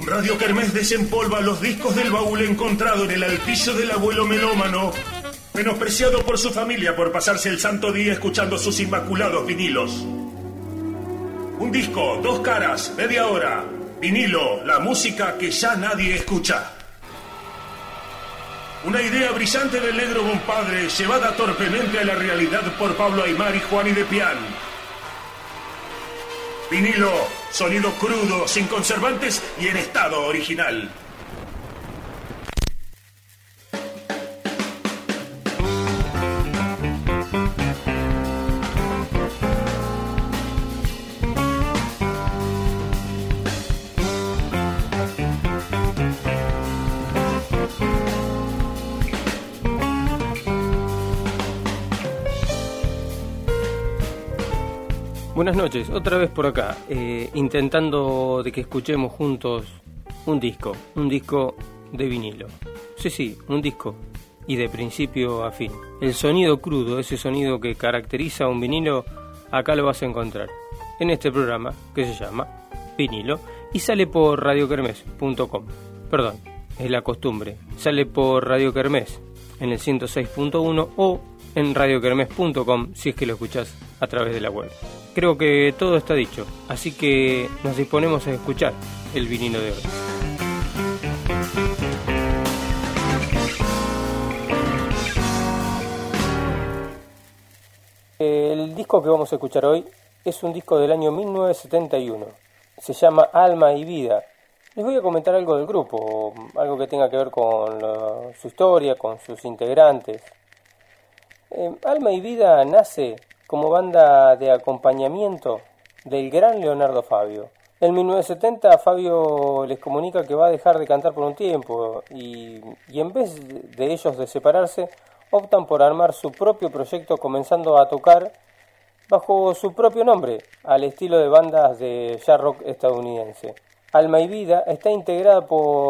Radio Kermés desempolva los discos del baúl encontrado en el altillo del abuelo melómano, menospreciado por su familia por pasarse el santo día escuchando sus inmaculados vinilos. Un disco, 2 caras, media hora. Vinilo, la música que ya nadie escucha. Una idea brillante del negro compadre, llevada torpemente a la realidad por Pablo Aimar y Juan y de Pian. Vinilo, sonido crudo, sin conservantes y en estado original. Buenas noches, otra vez por acá, intentando de que escuchemos juntos un disco de vinilo. Sí, un disco, y de principio a fin. El sonido crudo, ese sonido que caracteriza a un vinilo, acá lo vas a encontrar, en este programa que se llama Vinilo, y sale por radiokermés.com. Perdón, es la costumbre, sale por Radio Kermés en el 106.1 o en radiokermés.com si es que lo escuchás a través de la web. Creo que todo está dicho, así que nos disponemos a escuchar el vinilo de hoy. El disco que vamos a escuchar hoy es un disco del año 1971. Se llama Alma y Vida. Les voy a comentar algo del grupo, algo que tenga que ver con su historia, con sus integrantes. Alma y Vida nace como banda de acompañamiento del gran Leonardo Fabio. En 1970 Fabio les comunica que va a dejar de cantar por un tiempo y en vez de ellos de separarse, optan por armar su propio proyecto comenzando a tocar bajo su propio nombre, al estilo de bandas de jazz rock estadounidense. Alma y Vida estaba integrada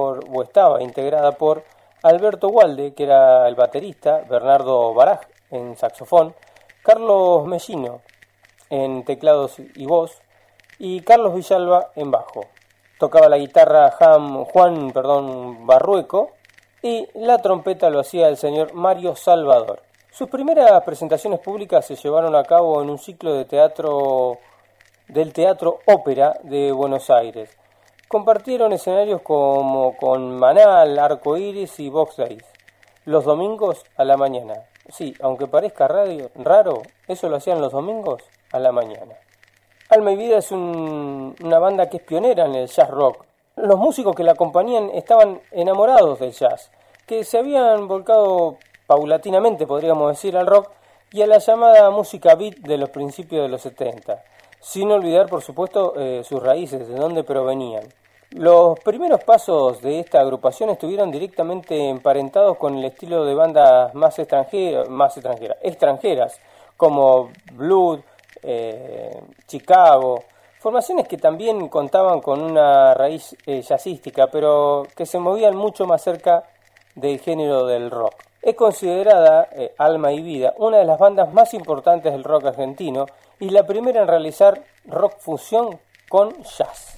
por Alberto Walde, que era el baterista, Bernardo Baraj en saxofón, Carlos Mellino en teclados y voz y Carlos Villalba en bajo. Tocaba la guitarra Juan Barrueco y la trompeta lo hacía el señor Mario Salvador. Sus primeras presentaciones públicas se llevaron a cabo en un ciclo de teatro del Teatro Ópera de Buenos Aires. Compartieron escenarios como con Manal, Arco Iris y Box Days, los domingos a la mañana. Sí, aunque parezca raro, eso lo hacían los domingos a la mañana. Alma y Vida es una banda que es pionera en el jazz rock. Los músicos que la acompañan estaban enamorados del jazz, que se habían volcado paulatinamente, podríamos decir, al rock y a la llamada música beat de los principios de los 70, sin olvidar, por supuesto, sus raíces, de dónde provenían. Los primeros pasos de esta agrupación estuvieron directamente emparentados con el estilo de bandas más extranjeras, como Blood, Chicago, formaciones que también contaban con una raíz jazzística, pero que se movían mucho más cerca del género del rock. Es considerada Alma y Vida una de las bandas más importantes del rock argentino y la primera en realizar rock fusión con jazz.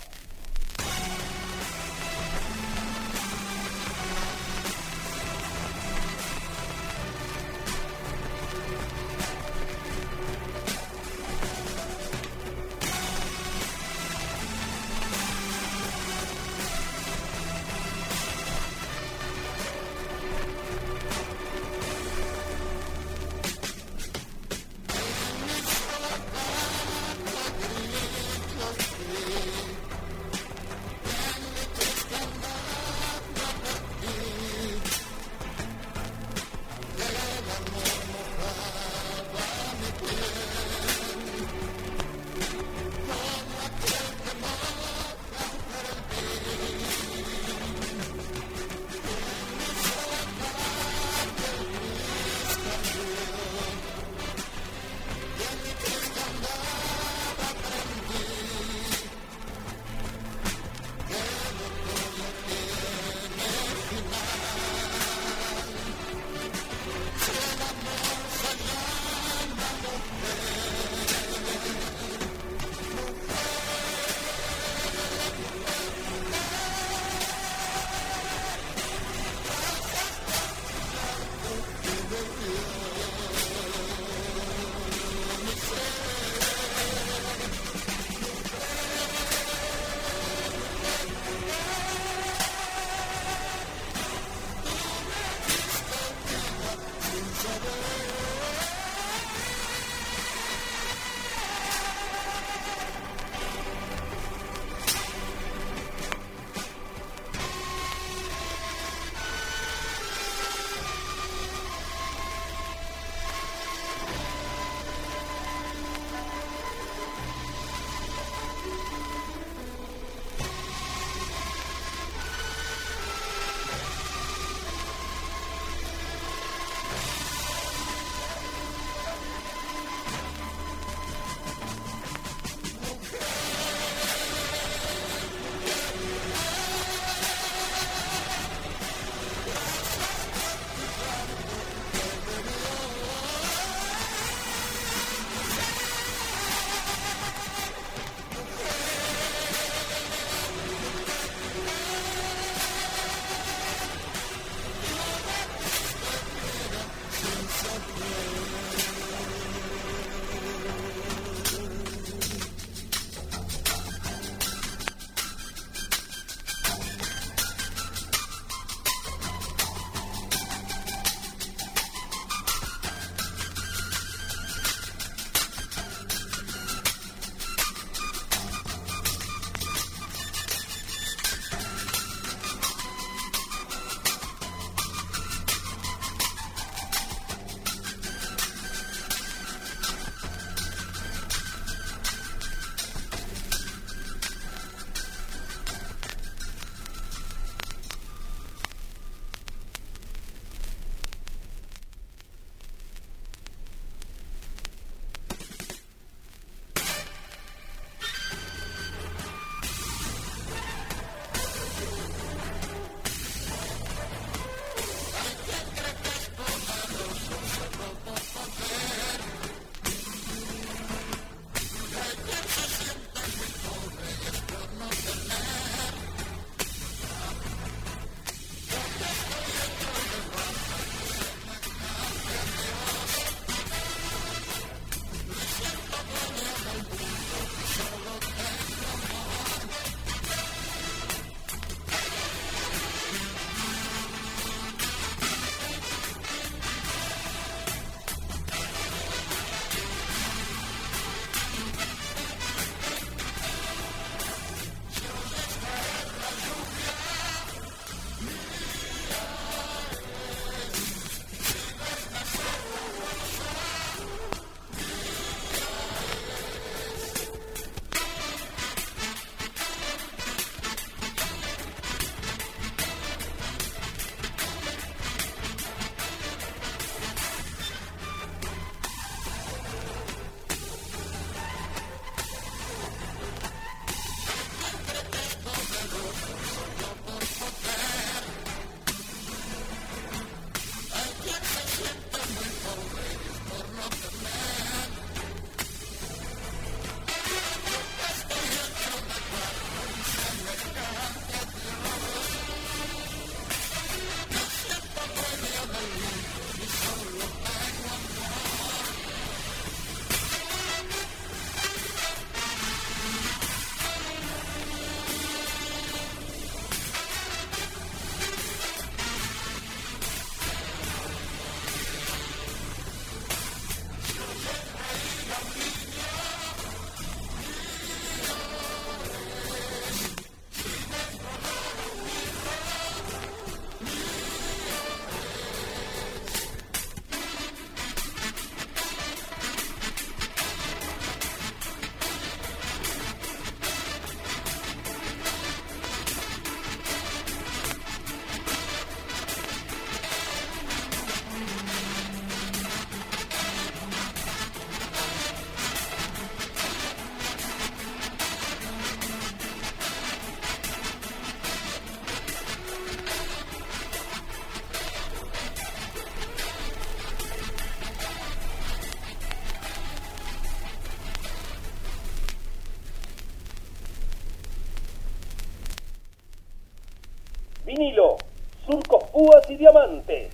Vinilo, surcos, púas y diamantes.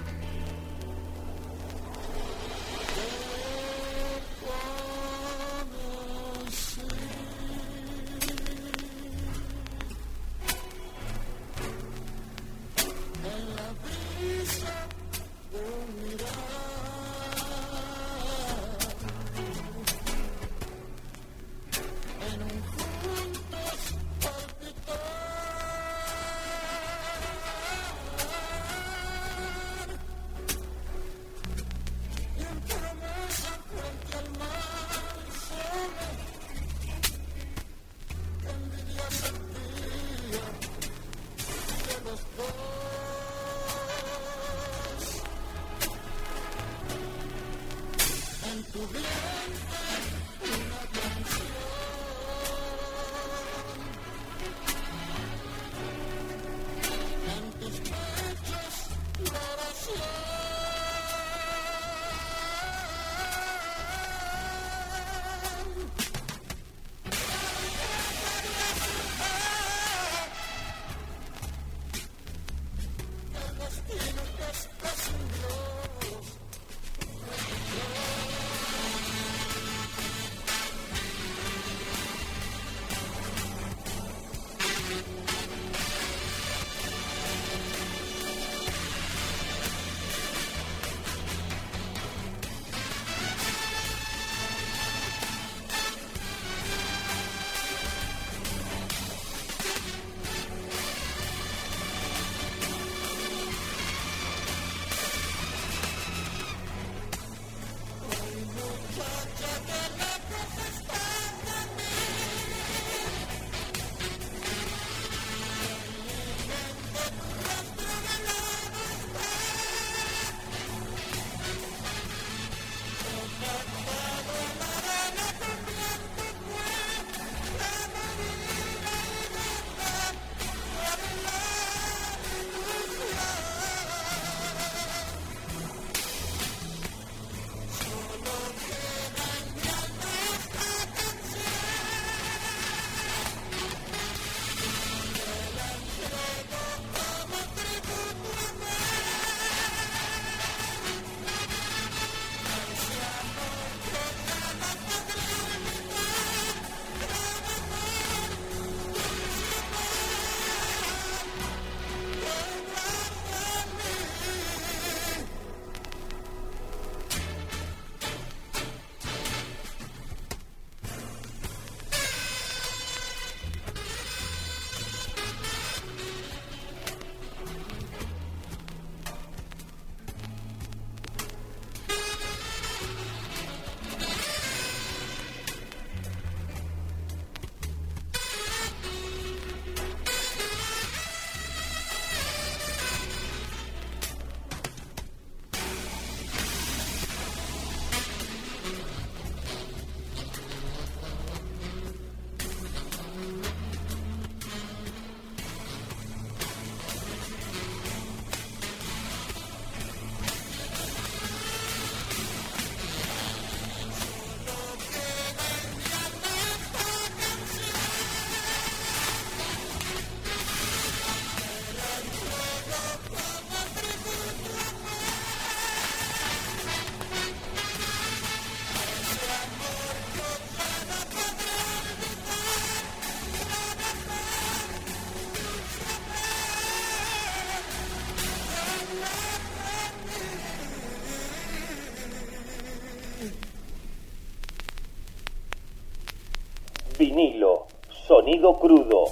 Vinilo, sonido crudo.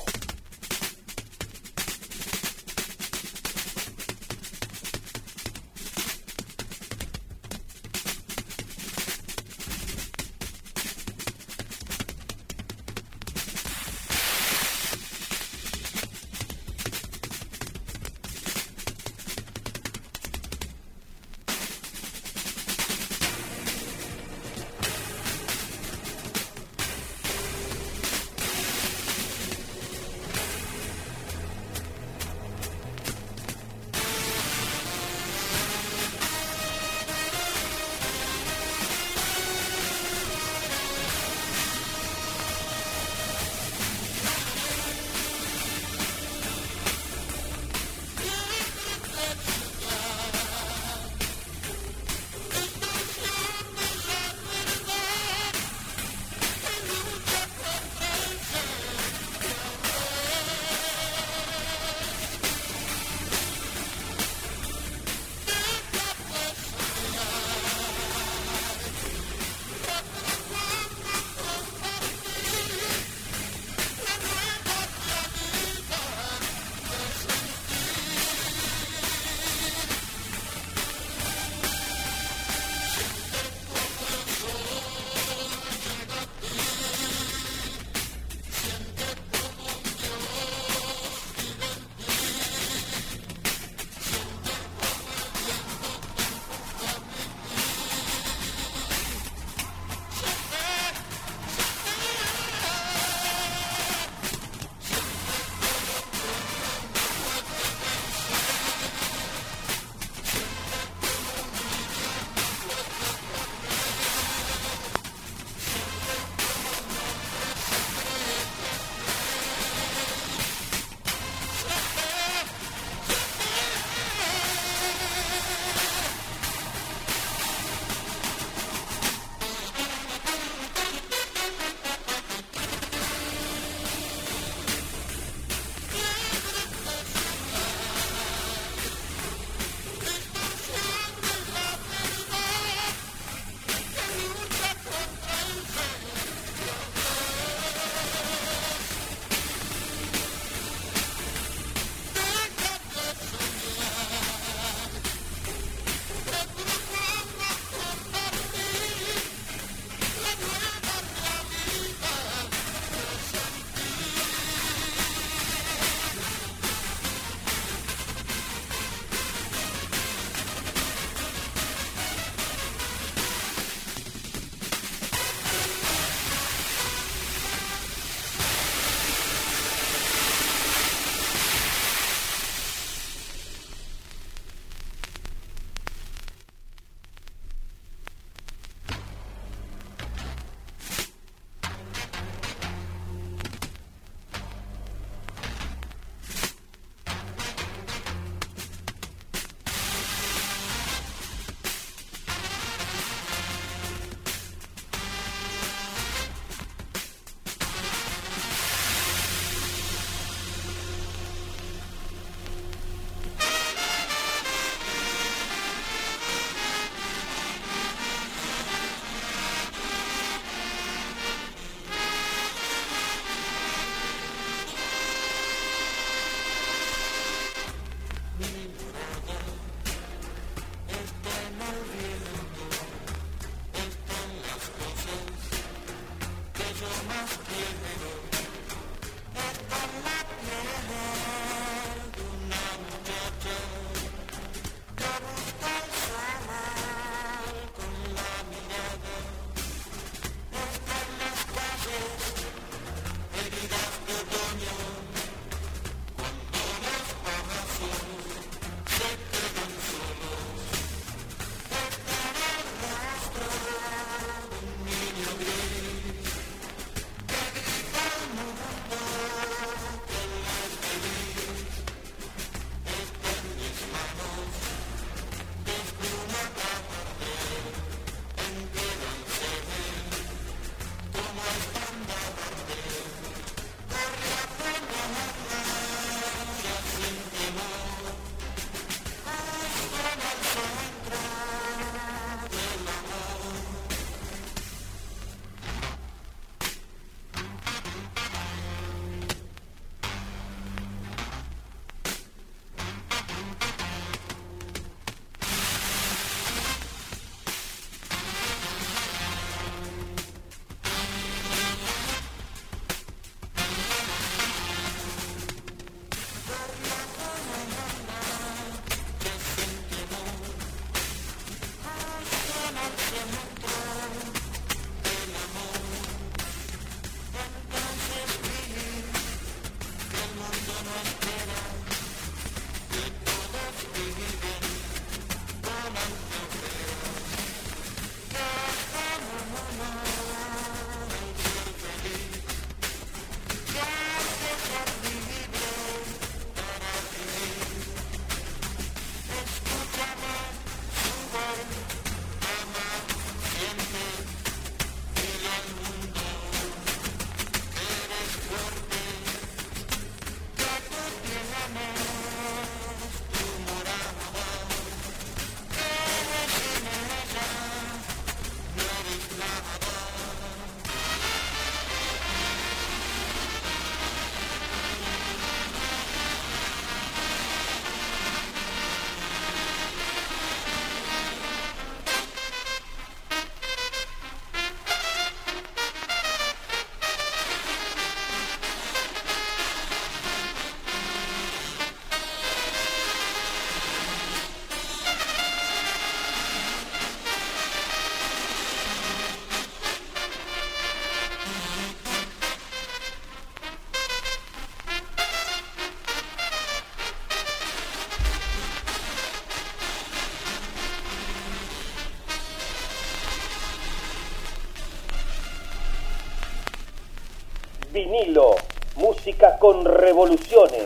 Vinilo, música con revoluciones.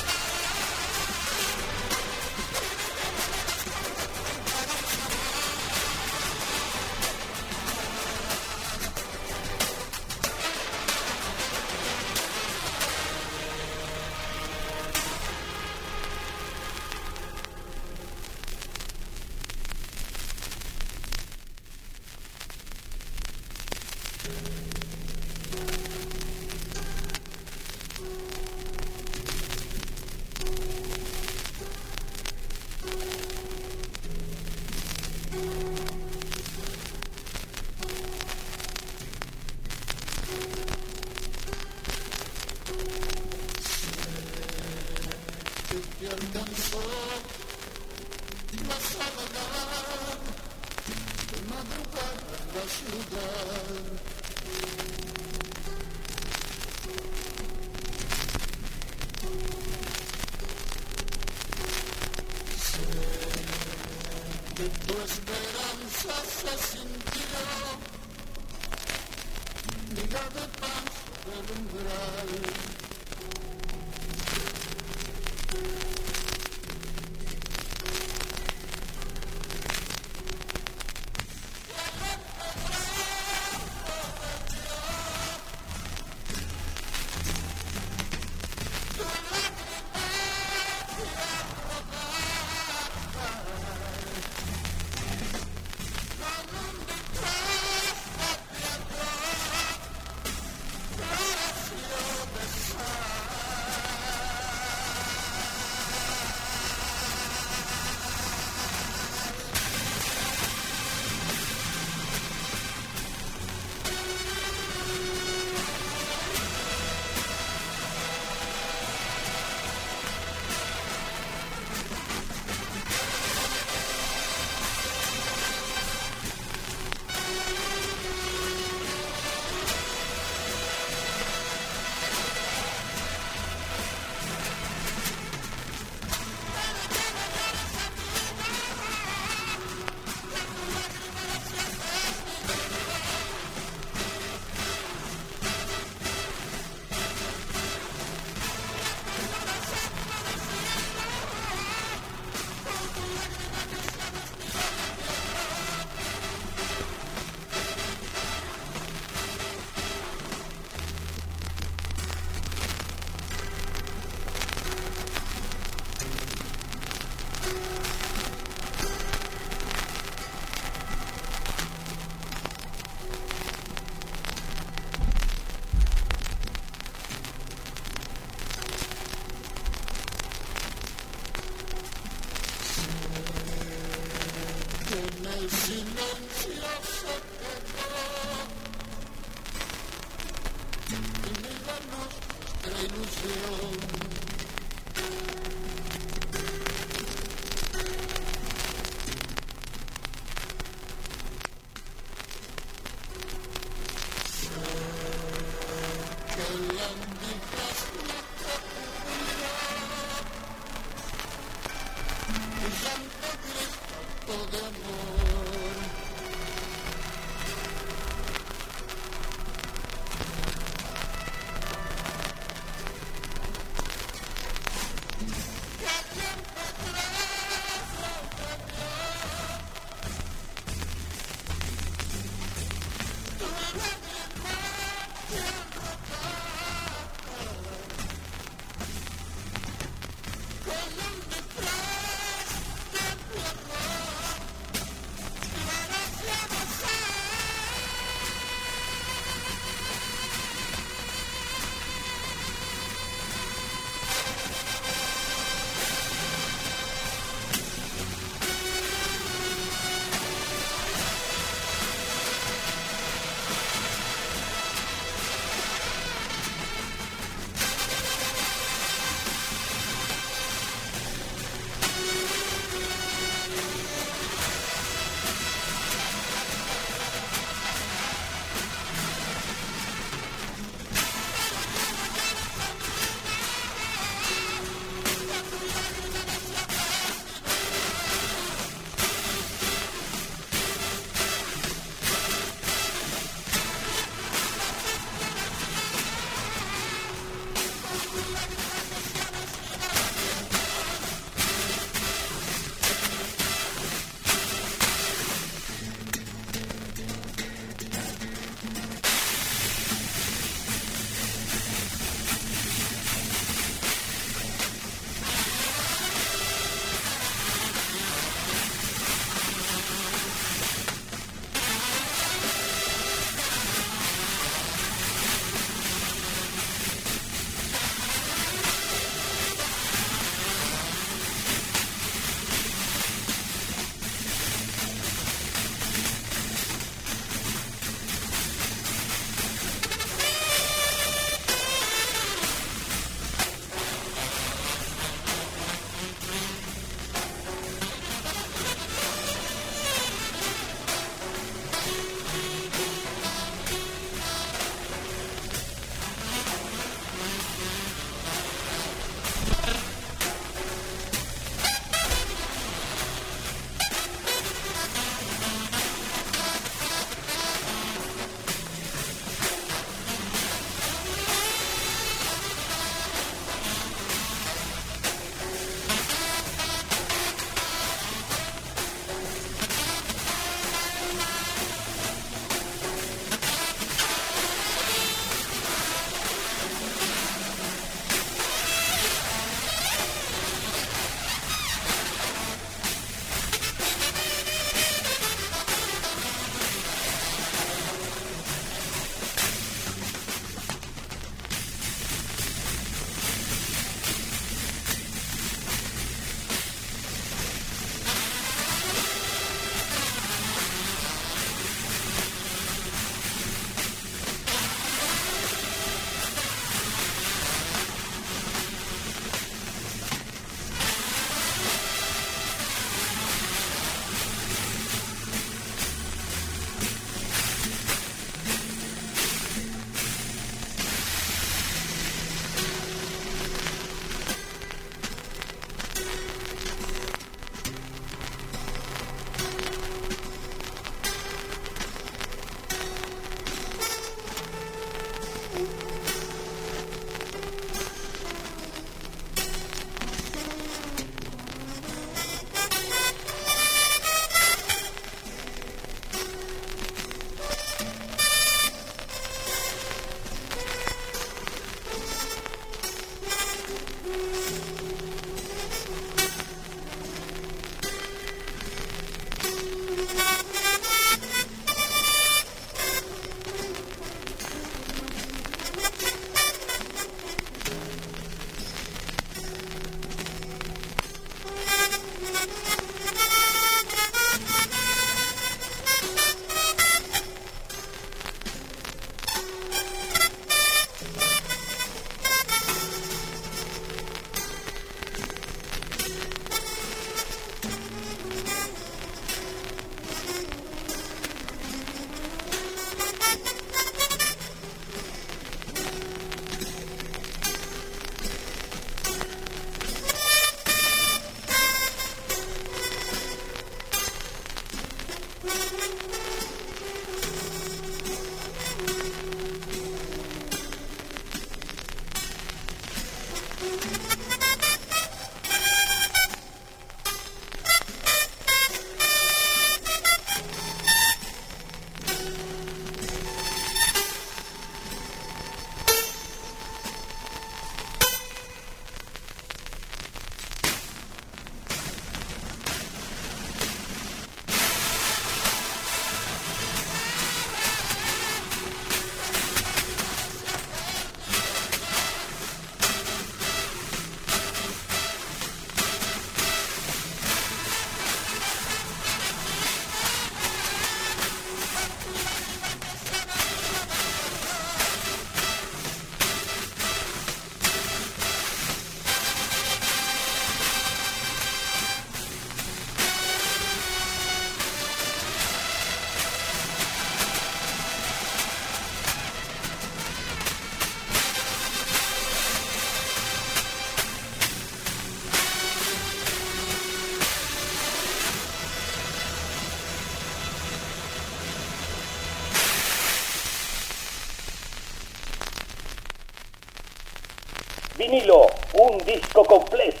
vinilo, un disco completo.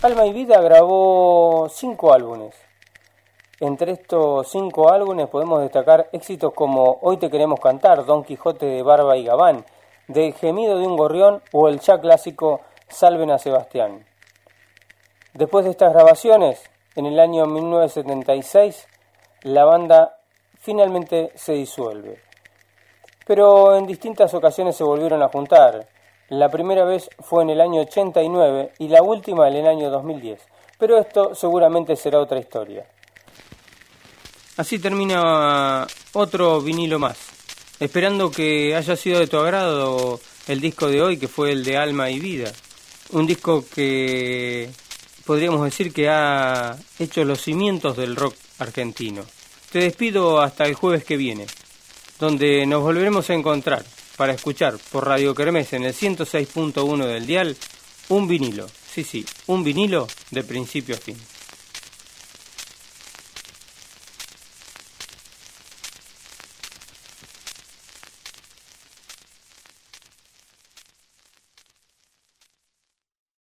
Alma y Vida grabó 5 álbumes. Entre estos 5 álbumes podemos destacar éxitos como Hoy te queremos cantar, Don Quijote de Barba y Gabán, Del gemido de un gorrión o el ya clásico Salven a Sebastián. Después de estas grabaciones, en el año 1976, la banda finalmente se disuelve. Pero en distintas ocasiones se volvieron a juntar. La primera vez fue en el año 89 y la última en el año 2010. Pero esto seguramente será otra historia. Así termina otro vinilo más. Esperando que haya sido de tu agrado el disco de hoy, que fue el de Alma y Vida. Un disco que podríamos decir que ha hecho los cimientos del rock argentino. Te despido hasta el jueves que viene, donde nos volveremos a encontrar para escuchar por Radio Kermés en el 106.1 del dial un vinilo. Sí, un vinilo de principio a fin.